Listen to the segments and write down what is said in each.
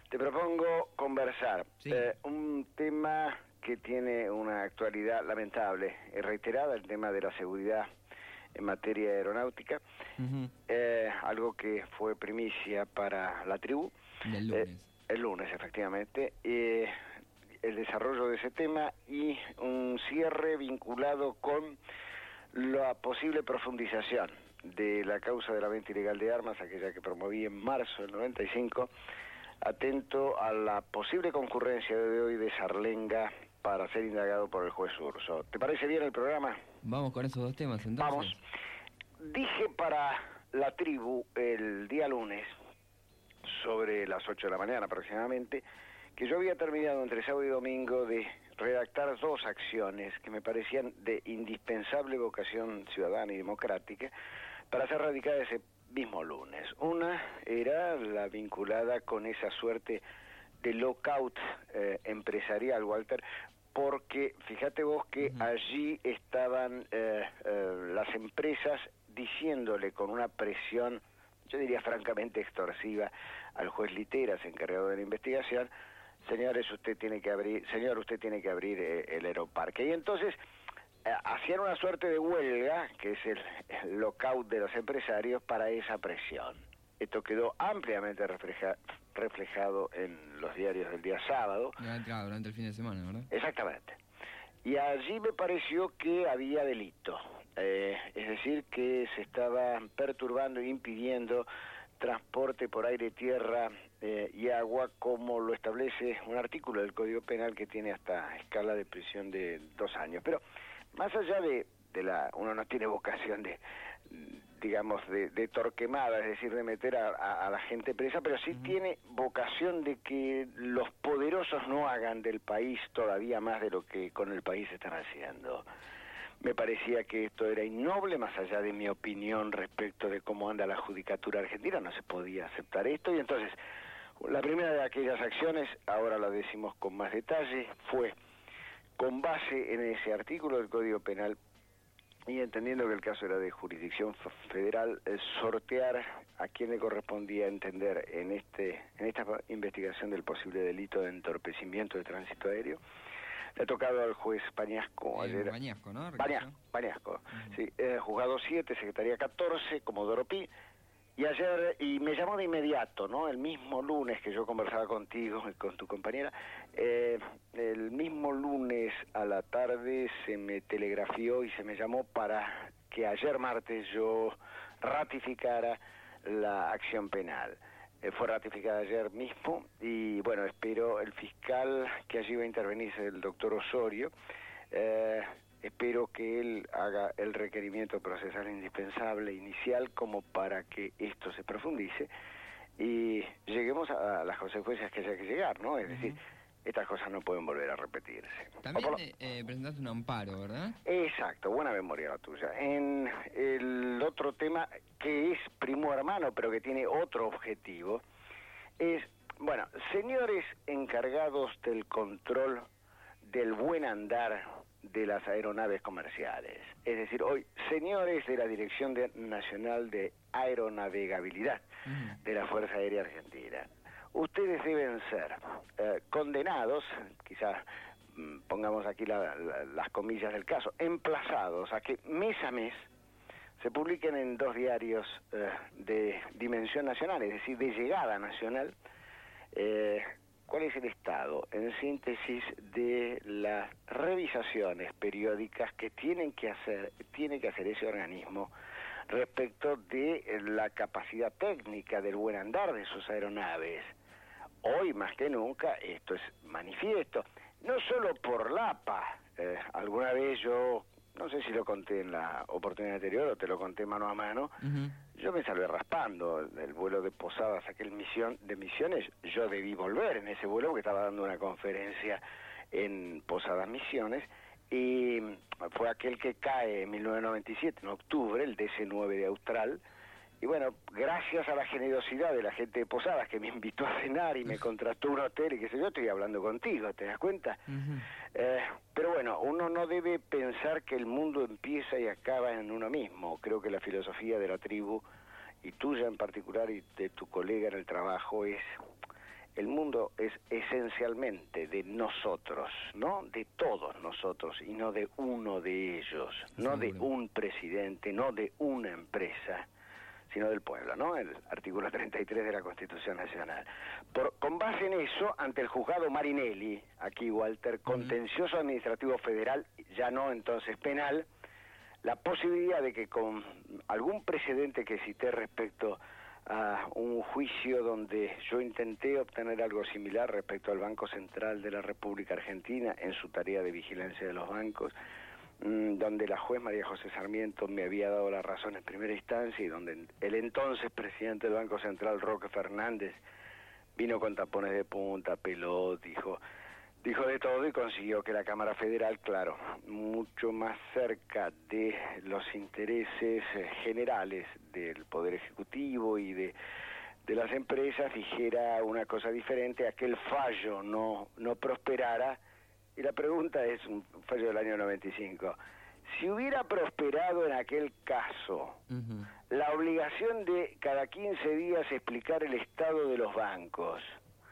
te propongo conversar. Sí. Un tema que tiene una actualidad lamentable y reiterada, el tema de la seguridad en materia aeronáutica. Algo que fue primicia para la tribu. Del lunes. El lunes, efectivamente. El desarrollo de ese tema y un cierre vinculado con la posible profundización de la causa de la venta ilegal de armas, aquella que promoví en marzo del 95, atento a la posible concurrencia de hoy de Sarlenga para ser indagado por el juez Urso. ¿Te parece bien el programa? Vamos con esos dos temas, entonces. Vamos. Dije para la tribu el día lunes, sobre las 8 de la mañana aproximadamente, que yo había terminado entre sábado y domingo de redactar dos acciones que me parecían de indispensable vocación ciudadana y democrática para ser radicadas ese mismo lunes. Una era la vinculada con esa suerte de lockout empresarial, Walter, porque fíjate vos que allí estaban las empresas diciéndole con una presión, yo diría francamente extorsiva, al juez Literas, encargado de la investigación: señores, usted tiene que abrir el aeroparque. Y entonces hacían una suerte de huelga, que es el lockout de los empresarios, para esa presión. Esto quedó ampliamente reflejado en los diarios del día sábado. Claro, durante el fin de semana, ¿verdad? Exactamente. Y allí me pareció que había delito. Es decir, que se estaba perturbando e impidiendo transporte por aire, tierra y agua, como lo establece un artículo del Código Penal que tiene hasta escala de prisión de 2 años. Pero más allá de uno no tiene vocación de torquemada, es decir, de meter a la gente presa, pero sí tiene vocación de que los poderosos no hagan del país todavía más de lo que con el país están haciendo. Me parecía que esto era innoble, más allá de mi opinión respecto de cómo anda la judicatura argentina, no se podía aceptar esto. Y entonces, la primera de aquellas acciones, ahora la decimos con más detalle, fue con base en ese artículo del Código Penal y entendiendo que el caso era de jurisdicción federal, sortear a quién le correspondía entender en esta investigación del posible delito de entorpecimiento de tránsito aéreo. Le ha tocado al juez Bañasco ayer. Bañasco, ¿no? Bañasco, sí, juzgado 7, secretaría 14, Comodoro Pi, y ayer, y me llamó de inmediato, ¿no? El mismo lunes que yo conversaba contigo y con tu compañera, el mismo lunes a la tarde se me telegrafió y se me llamó para que ayer martes yo ratificara la acción penal. Fue ratificada ayer mismo y bueno, espero el fiscal que allí va a intervenir, el doctor Osorio, espero que él haga el requerimiento procesal indispensable inicial como para que esto se profundice y lleguemos a las consecuencias que haya que llegar, ¿no? Es decir, estas cosas no pueden volver a repetirse. También presentaste un amparo, ¿verdad? Exacto, buena memoria la tuya. En el otro tema, que es primo hermano, pero que tiene otro objetivo, es, bueno, señores encargados del control del buen andar de las aeronaves comerciales. Es decir, hoy, señores de la Dirección Nacional de Aeronavegabilidad de la Fuerza Aérea Argentina. Ustedes deben ser condenados, quizás pongamos aquí las comillas del caso, emplazados a que mes a mes se publiquen en 2 diarios de dimensión nacional, es decir, de llegada nacional, cuál es el estado, en síntesis, de las revisaciones periódicas que tiene que hacer ese organismo respecto de la capacidad técnica del buen andar de sus aeronaves. Hoy más que nunca esto es manifiesto, no solo por la APA. Alguna vez yo, no sé si lo conté en la oportunidad anterior o te lo conté mano a mano, yo me salvé raspando el vuelo de Posadas, aquel de Misiones. Yo debí volver en ese vuelo porque estaba dando una conferencia en Posadas Misiones y fue aquel que cae en 1997, en octubre, el DC-9 de Austral. Y bueno, gracias a la generosidad de la gente de Posadas que me invitó a cenar y me contrató un hotel y qué sé yo, estoy hablando contigo, ¿te das cuenta? Pero bueno, uno no debe pensar que el mundo empieza y acaba en uno mismo. Creo que la filosofía de la tribu, y tuya en particular y de tu colega en el trabajo, es el mundo es esencialmente de nosotros, ¿no? De todos nosotros y no de uno de ellos, no de un presidente, no de una empresa, sino del pueblo, ¿no? El artículo 33 de la Constitución Nacional. Con base en eso, ante el juzgado Marinelli, aquí Walter, contencioso administrativo federal, ya no entonces penal, la posibilidad de que con algún precedente que cité respecto a un juicio donde yo intenté obtener algo similar respecto al Banco Central de la República Argentina en su tarea de vigilancia de los bancos, donde la juez María José Sarmiento me había dado la razón en primera instancia y donde el entonces presidente del Banco Central, Roque Fernández, vino con tapones de punta, peló, dijo de todo y consiguió que la Cámara Federal, claro, mucho más cerca de los intereses generales del Poder Ejecutivo y de las empresas, dijera una cosa diferente, a que el fallo no prosperara. Y la pregunta es, un fallo del año 95, si hubiera prosperado en aquel caso la obligación de cada 15 días explicar el estado de los bancos,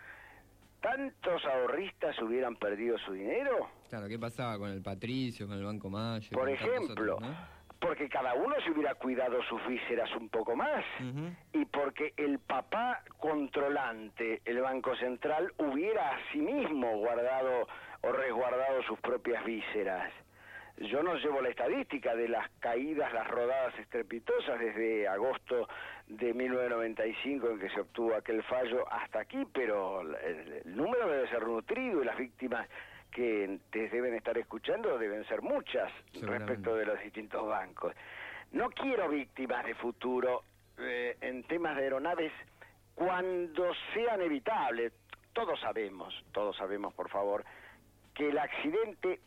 ¿tantos ahorristas hubieran perdido su dinero? Claro, ¿qué pasaba con el Patricio, con el Banco Mayo? Por ejemplo, otros, ¿no? Porque cada uno se hubiera cuidado sus vísceras un poco más, y porque el papá controlante, el Banco Central, hubiera a sí mismo guardado o resguardado sus propias vísceras. Yo no llevo la estadística de las caídas, las rodadas estrepitosas desde agosto de 1995 en que se obtuvo aquel fallo hasta aquí, pero el número debe ser nutrido y las víctimas que te deben estar escuchando deben ser muchas respecto de los distintos bancos. No quiero víctimas de futuro en temas de aeronaves cuando sean evitables. Todos sabemos, por favor, que el accidente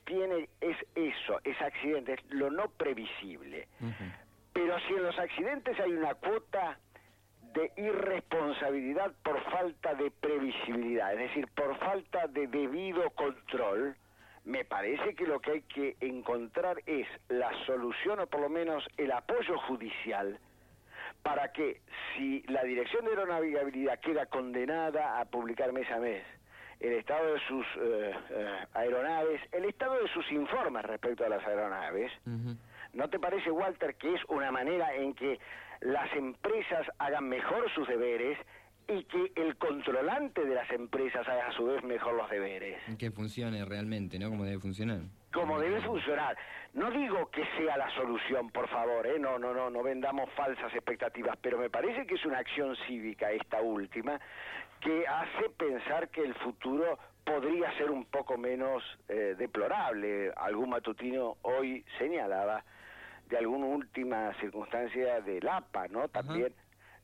es accidente, es lo no previsible. Pero si en los accidentes hay una cuota de irresponsabilidad por falta de previsibilidad, es decir, por falta de debido control, me parece que lo que hay que encontrar es la solución o por lo menos el apoyo judicial para que, si la Dirección de Aeronavegabilidad queda condenada a publicar mes a mes el estado de sus aeronaves, el estado de sus informes respecto a las aeronaves, ¿no te parece, Walter, que es una manera en que las empresas hagan mejor sus deberes y que el controlante de las empresas haga a su vez mejor los deberes? Que funcione realmente, ¿no? Como debe funcionar. Como debe funcionar. No digo que sea la solución, por favor, no vendamos falsas expectativas, pero me parece que es una acción cívica esta última que hace pensar que el futuro podría ser un poco menos deplorable. Algún matutino hoy señalaba de alguna última circunstancia del APA, ¿no? También,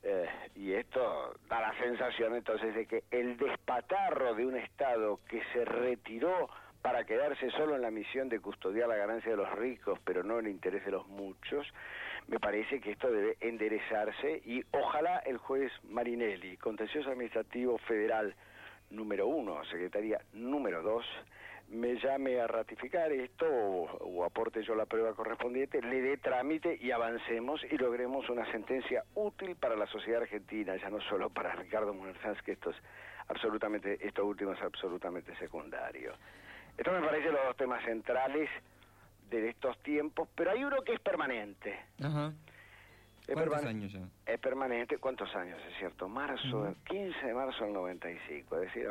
y esto da la sensación entonces de que el despatarro de un Estado que se retiró para quedarse solo en la misión de custodiar la ganancia de los ricos, pero no el interés de los muchos, me parece que esto debe enderezarse y ojalá el juez Marinelli, Contencioso Administrativo Federal número 1, Secretaría número 2, me llame a ratificar esto o aporte yo la prueba correspondiente, le dé trámite y avancemos y logremos una sentencia útil para la sociedad argentina, ya no solo para Ricardo Munerzans, que esto último es absolutamente secundario. Esto me parece los dos temas centrales de estos tiempos, pero hay uno que es permanente. ¿Cuántos años ya? Es permanente. ¿Cuántos años, es cierto? 15 de marzo del 95, es decir,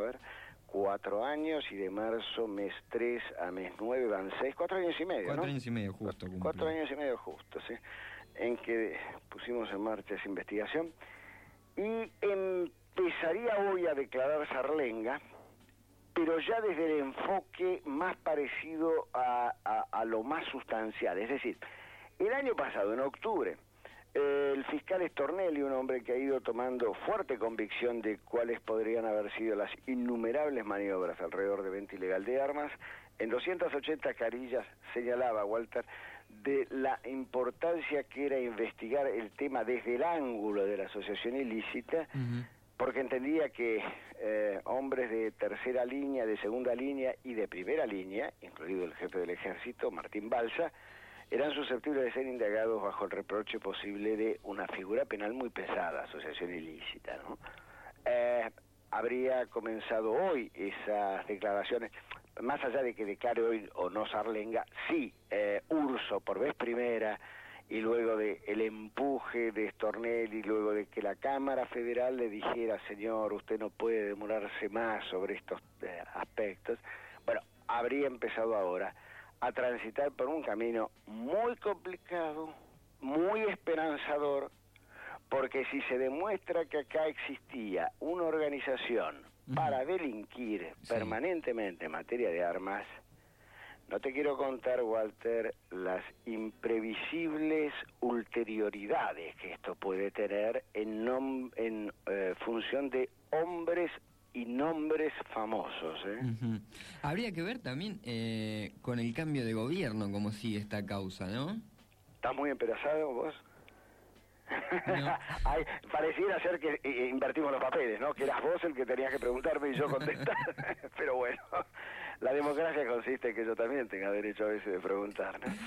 4 años, y de marzo, mes 3 a mes 9 van 6, 4 años y medio, 4 años y medio justo. 4 años y medio justo, sí, en que pusimos en marcha esa investigación, y empezaría hoy a declarar Sarlenga, pero ya desde el enfoque más parecido a lo más sustancial. Es decir, el año pasado, en octubre, el fiscal Stornelli, un hombre que ha ido tomando fuerte convicción de cuáles podrían haber sido las innumerables maniobras alrededor de venta ilegal de armas, en 280 carillas señalaba, Walter, de la importancia que era investigar el tema desde el ángulo de la asociación ilícita, porque entendía que hombres de tercera línea, de segunda línea y de primera línea, incluido el jefe del ejército, Martín Balsa, eran susceptibles de ser indagados bajo el reproche posible de una figura penal muy pesada, asociación ilícita, ¿no? habría comenzado hoy esas declaraciones, más allá de que declare hoy o no Sarlenga, sí, Urso por vez primera, y luego de el empuje de Stornelli, luego de que la Cámara Federal le dijera, señor, usted no puede demorarse más sobre estos aspectos, bueno, habría empezado ahora a transitar por un camino muy complicado, muy esperanzador, porque si se demuestra que acá existía una organización para delinquir permanentemente en materia de armas, no te quiero contar, Walter, las imprevisibles ulterioridades que esto puede tener en función de hombres y nombres famosos. Habría que ver también con el cambio de gobierno cómo sigue esta causa, ¿no? ¿Estás muy emperazado vos? No. Ay, pareciera ser que invertimos los papeles, ¿no? Que eras vos el que tenías que preguntarme y yo contestar. Pero bueno, la democracia consiste en que yo también tenga derecho a veces de preguntar, ¿no?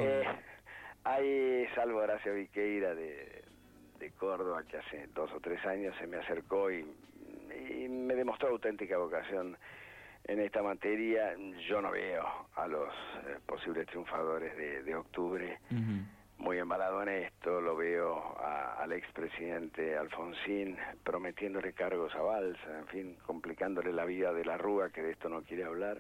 Hay Salvo Horacio Viqueira de Córdoba, que hace 2 o 3 años se me acercó y me demostró auténtica vocación en esta materia. Yo no veo a los posibles triunfadores de octubre muy embalado en esto, lo veo al expresidente Alfonsín prometiéndole cargos a Balsa, en fin, complicándole la vida de la Rúa, que de esto no quiere hablar.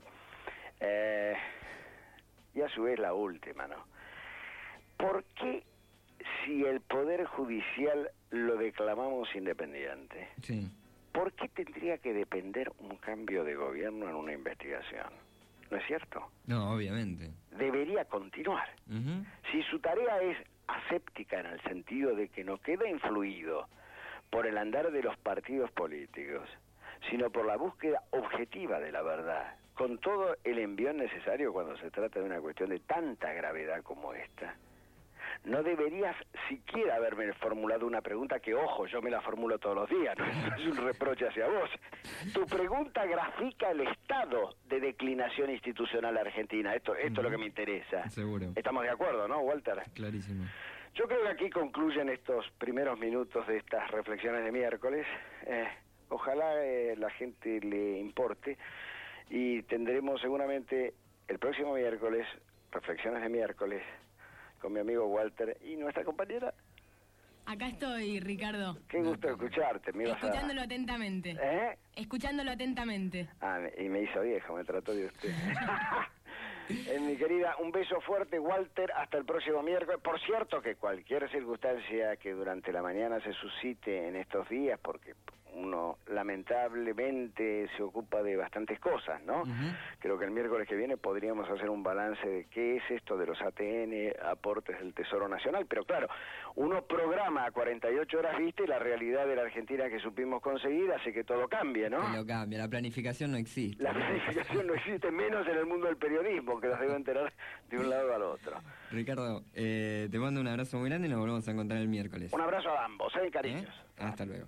Y a su vez la última, ¿no? ¿Por qué si el Poder Judicial lo declamamos independiente? Sí. ¿Por qué tendría que depender un cambio de gobierno en una investigación? ¿No es cierto? No, obviamente. Debería continuar. Si su tarea es aséptica en el sentido de que no queda influido por el andar de los partidos políticos, sino por la búsqueda objetiva de la verdad, con todo el envión necesario cuando se trata de una cuestión de tanta gravedad como esta, no deberías siquiera haberme formulado una pregunta que, ojo, yo me la formulo todos los días, no es un reproche hacia vos. Tu pregunta grafica el estado de declinación institucional argentina. Esto es lo que me interesa. Seguro. Estamos de acuerdo, ¿no, Walter? Clarísimo. Yo creo que aquí concluyen estos primeros minutos de estas reflexiones de miércoles. Ojalá la gente le importe y tendremos seguramente el próximo miércoles, reflexiones de miércoles, con mi amigo Walter y nuestra compañera. Acá estoy, Ricardo. Qué gusto escucharte. Escuchándolo atentamente. Escuchándolo atentamente. Y me hizo viejo, me trató de usted. Mi querida, un beso fuerte, Walter, hasta el próximo miércoles. Por cierto, que cualquier circunstancia que durante la mañana se suscite en estos días, porque uno lamentablemente se ocupa de bastantes cosas, ¿no? Creo que el miércoles que viene podríamos hacer un balance de qué es esto de los ATN, aportes del Tesoro Nacional, pero claro, uno programa a 48 horas vista y la realidad de la Argentina que supimos conseguir hace que todo cambie, ¿no? Que lo cambia, la planificación no existe. La planificación no existe, menos en el mundo del periodismo, que nos debe enterar de un lado al otro. Ricardo, te mando un abrazo muy grande y nos volvemos a encontrar el miércoles. Un abrazo a ambos, cariños. Hasta luego.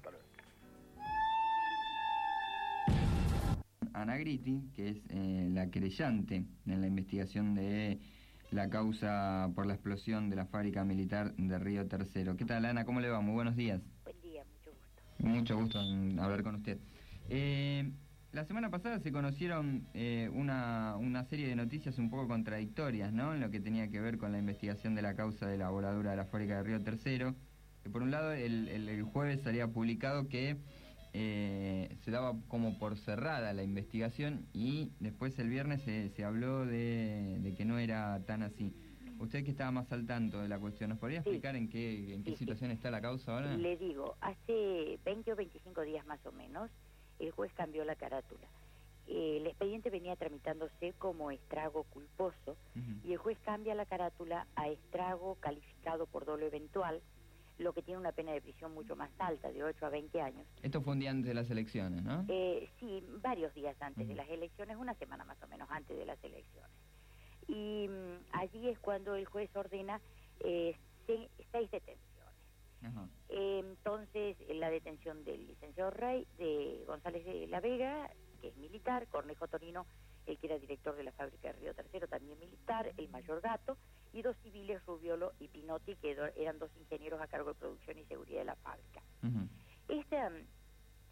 Ana Gritti, que es la querellante en la investigación de la causa por la explosión de la fábrica militar de Río Tercero. ¿Qué tal, Ana? ¿Cómo le va? Muy buenos días. Buen día, mucho gusto. Mucho gusto en hablar con usted. La semana pasada se conocieron una serie de noticias un poco contradictorias, ¿no? En lo que tenía que ver con la investigación de la causa de la voladura de la fábrica de Río Tercero. Que por un lado, el jueves salía publicado que se daba como por cerrada la investigación y después el viernes se habló de que no era tan así. Usted que estaba más al tanto de la cuestión, ¿nos podría explicar en qué situación está la causa ahora? Le digo, hace 20 o 25 días más o menos, el juez cambió la carátula. El expediente venía tramitándose como estrago culposo y el juez cambia la carátula a estrago calificado por dolo eventual, lo que tiene una pena de prisión mucho más alta, de 8 a 20 años. Esto fue un día antes de las elecciones, ¿no? Sí, varios días antes de las elecciones, una semana más o menos antes de las elecciones. Y allí es cuando el juez ordena 6 detenciones. Entonces, la detención del licenciado Rey, de González de la Vega, que es militar, Cornejo Torino, el que era director de la fábrica de Río Tercero, también militar, el mayor Gato, y 2 civiles, Rubiolo y Pinotti, que eran 2 ingenieros a cargo de producción y seguridad de la fábrica.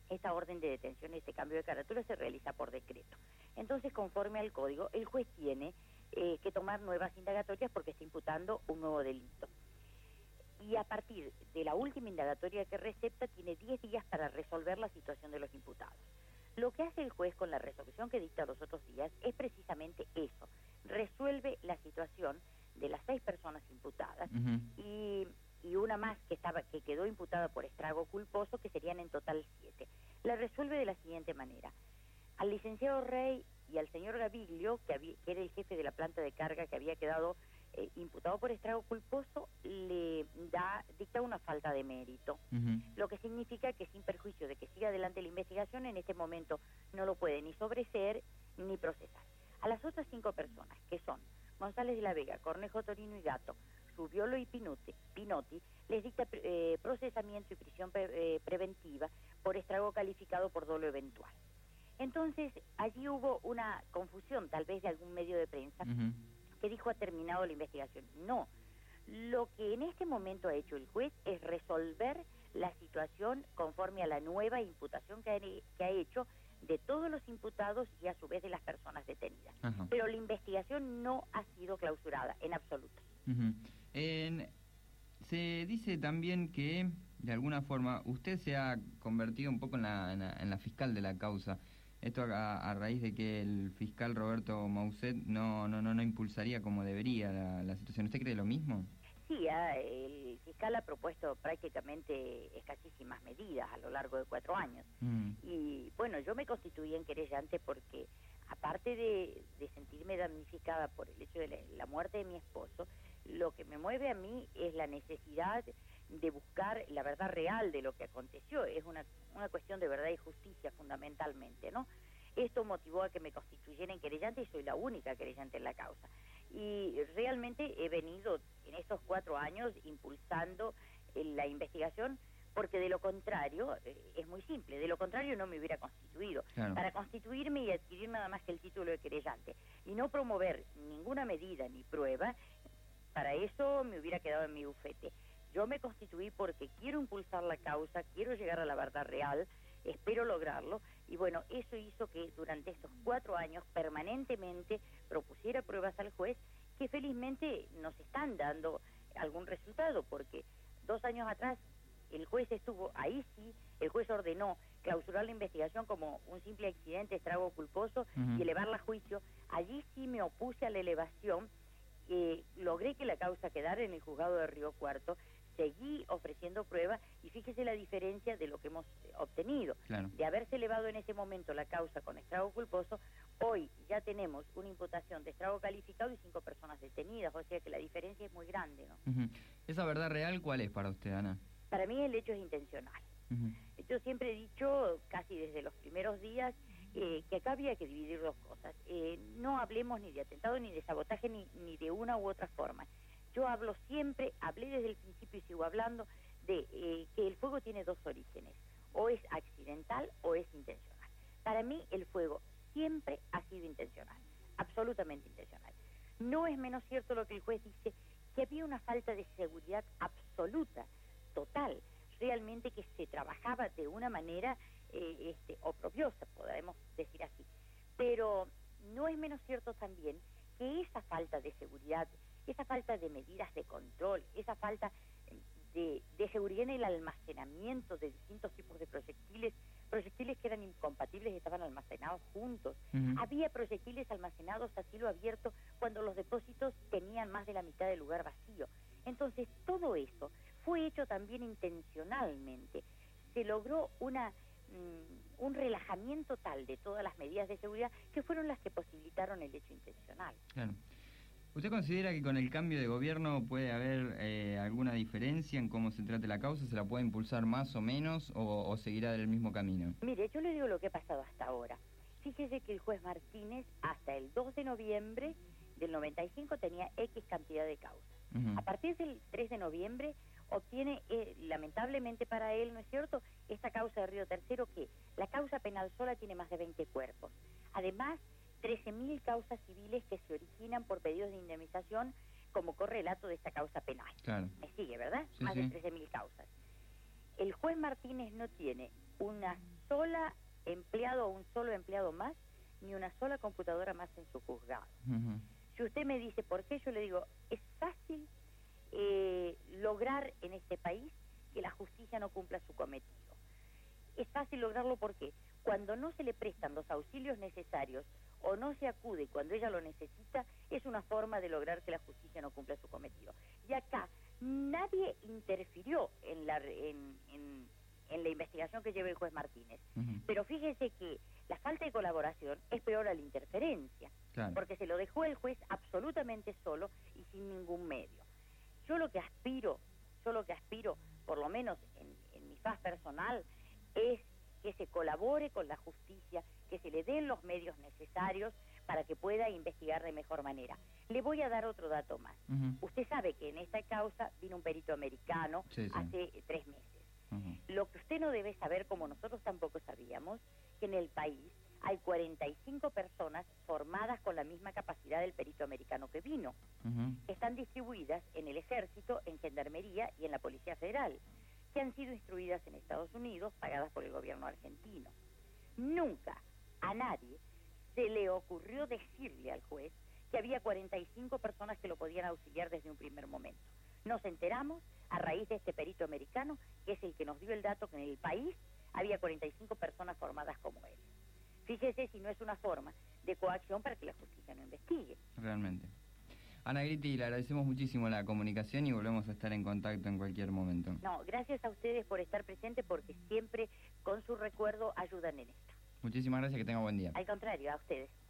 esta orden de detención, este cambio de carátula se realiza por decreto. Entonces, conforme al código, el juez tiene que tomar nuevas indagatorias porque está imputando un nuevo delito. Y a partir de la última indagatoria que recepta, tiene 10 días para resolver la situación de los imputados. Lo que hace el juez con la resolución que dicta los otros días es precisamente eso. Resuelve la situación de las 6 personas imputadas y una más que quedó imputada por estrago culposo, que serían en total 7. La resuelve de la siguiente manera. Al licenciado Rey y al señor Gaviglio, que era el jefe de la planta de carga que había quedado imputado por estrago culposo, le dicta una falta de mérito, lo que significa que sin perjuicio de que siga adelante la investigación, en este momento no lo puede ni sobreseer ni procesar. A las otras 5 personas, que son González de la Vega, Cornejo, Torino y Gato, Subiolo y Pinotti, les dicta procesamiento y prisión preventiva por estrago calificado por dolo eventual. Entonces, allí hubo una confusión, tal vez de algún medio de prensa, que dijo ha terminado la investigación. No, lo que en este momento ha hecho el juez es resolver la situación conforme a la nueva imputación que ha hecho de todos los imputados y a su vez de las personas detenidas. Pero la investigación no ha sido clausurada en absoluto. Se dice también que, de alguna forma, usted se ha convertido un poco en la fiscal de la causa. Esto a raíz de que el fiscal Roberto Mausset no impulsaría como debería la situación. ¿Usted cree lo mismo? Sí, el fiscal ha propuesto prácticamente escasísimas medidas a lo largo de 4 años. Y bueno, yo me constituí en querellante porque, aparte de sentirme damnificada por el hecho de la muerte de mi esposo, lo que me mueve a mí es la necesidad de buscar la verdad real de lo que aconteció. Es una cuestión de verdad y justicia fundamentalmente, ¿no? Esto motivó a que me constituyera en querellante y soy la única querellante en la causa. Y realmente he venido en estos 4 años impulsando la investigación, porque de lo contrario, es muy simple, de lo contrario no me hubiera constituido. Claro. Para constituirme y adquirir nada más que el título de querellante y no promover ninguna medida ni prueba, para eso me hubiera quedado en mi bufete. Yo me constituí porque quiero impulsar la causa, quiero llegar a la verdad real, espero lograrlo, y bueno, eso hizo que durante estos 4 años permanentemente propusiera pruebas al juez que felizmente nos están dando algún resultado, porque 2 años atrás el juez estuvo, ahí sí, el juez ordenó clausurar la investigación como un simple accidente, estrago culposo, y elevarla a juicio. Allí sí me opuse a la elevación, logré que la causa quedara en el juzgado de Río Cuarto, seguí ofreciendo pruebas y fíjese la diferencia de lo que hemos obtenido. Claro. De haberse elevado en ese momento la causa con estrago culposo, hoy ya tenemos una imputación de estrago calificado y 5 personas detenidas, o sea que la diferencia es muy grande, ¿no? ¿Esa verdad real cuál es para usted, Ana? Para mí el hecho es intencional. Yo siempre he dicho, casi desde los primeros días, que acá había que dividir 2 cosas. No hablemos ni de atentado ni de sabotaje ni de una u otra forma. Yo hablé desde el principio y sigo hablando de que el fuego tiene 2 orígenes, o es accidental o es intencional. Para mí el fuego siempre ha sido intencional, absolutamente intencional. No es menos cierto lo que el juez dice, que había una falta de seguridad absoluta, total, realmente que se trabajaba de una manera opropiosa, podemos decir así. Pero no es menos cierto también que esa falta de seguridad, esa falta de medidas de control, esa falta de seguridad en el almacenamiento de distintos tipos de proyectiles que eran incompatibles y estaban almacenados juntos. Había proyectiles almacenados a cielo abierto cuando los depósitos tenían más de la mitad del lugar vacío. Entonces, todo eso fue hecho también intencionalmente. Se logró un relajamiento tal de todas las medidas de seguridad que fueron las que posibilitaron el hecho intencional. Claro. ¿Usted considera que con el cambio de gobierno puede haber alguna diferencia en cómo se trate la causa? ¿Se la puede impulsar más o menos o seguirá del mismo camino? Mire, yo le digo lo que ha pasado hasta ahora. Fíjese que el juez Martínez hasta el 2 de noviembre del 95 tenía X cantidad de causas. A partir del 3 de noviembre obtiene, lamentablemente para él, ¿no es cierto?, esta causa de Río Tercero, que la causa penal sola tiene más de 20 cuerpos. Además, 13.000 causas civiles que se originan por pedidos de indemnización como correlato de esta causa penal. Claro. Me sigue, ¿verdad? Sí, más de 13.000 causas. El juez Martínez no tiene una sola empleado o un solo empleado más, ni una sola computadora más en su juzgado. Si usted me dice por qué, yo le digo, es fácil lograr en este país que la justicia no cumpla su cometido. Es fácil lograrlo porque cuando no se le prestan los auxilios necesarios o no se acude cuando ella lo necesita, es una forma de lograr que la justicia no cumpla su cometido. Y acá nadie interfirió en la investigación que lleva el juez Martínez. Pero fíjese que la falta de colaboración es peor a la interferencia, porque se lo dejó el juez absolutamente solo y sin ningún medio. Yo lo que aspiro, por lo menos en mi faz personal, es que se colabore con la justicia, que se le den los medios necesarios para que pueda investigar de mejor manera. Le voy a dar otro dato más. Usted sabe que en esta causa vino un perito americano hace 3 meses. Lo que usted no debe saber, como nosotros tampoco sabíamos, que en el país hay 45 personas formadas con la misma capacidad del perito americano que vino. Están distribuidas en el Ejército, en Gendarmería y en la Policía Federal, que han sido instruidas en Estados Unidos, pagadas por el gobierno argentino. Nunca a nadie se le ocurrió decirle al juez que había 45 personas que lo podían auxiliar desde un primer momento. Nos enteramos a raíz de este perito americano, que es el que nos dio el dato que en el país había 45 personas formadas como él. Fíjese si no es una forma de coacción para que la justicia no investigue. Realmente. Ana Gritti, le agradecemos muchísimo la comunicación y volvemos a estar en contacto en cualquier momento. No, gracias a ustedes por estar presentes, porque siempre con su recuerdo ayudan en esto. Muchísimas gracias, que tenga buen día. Al contrario, a ustedes.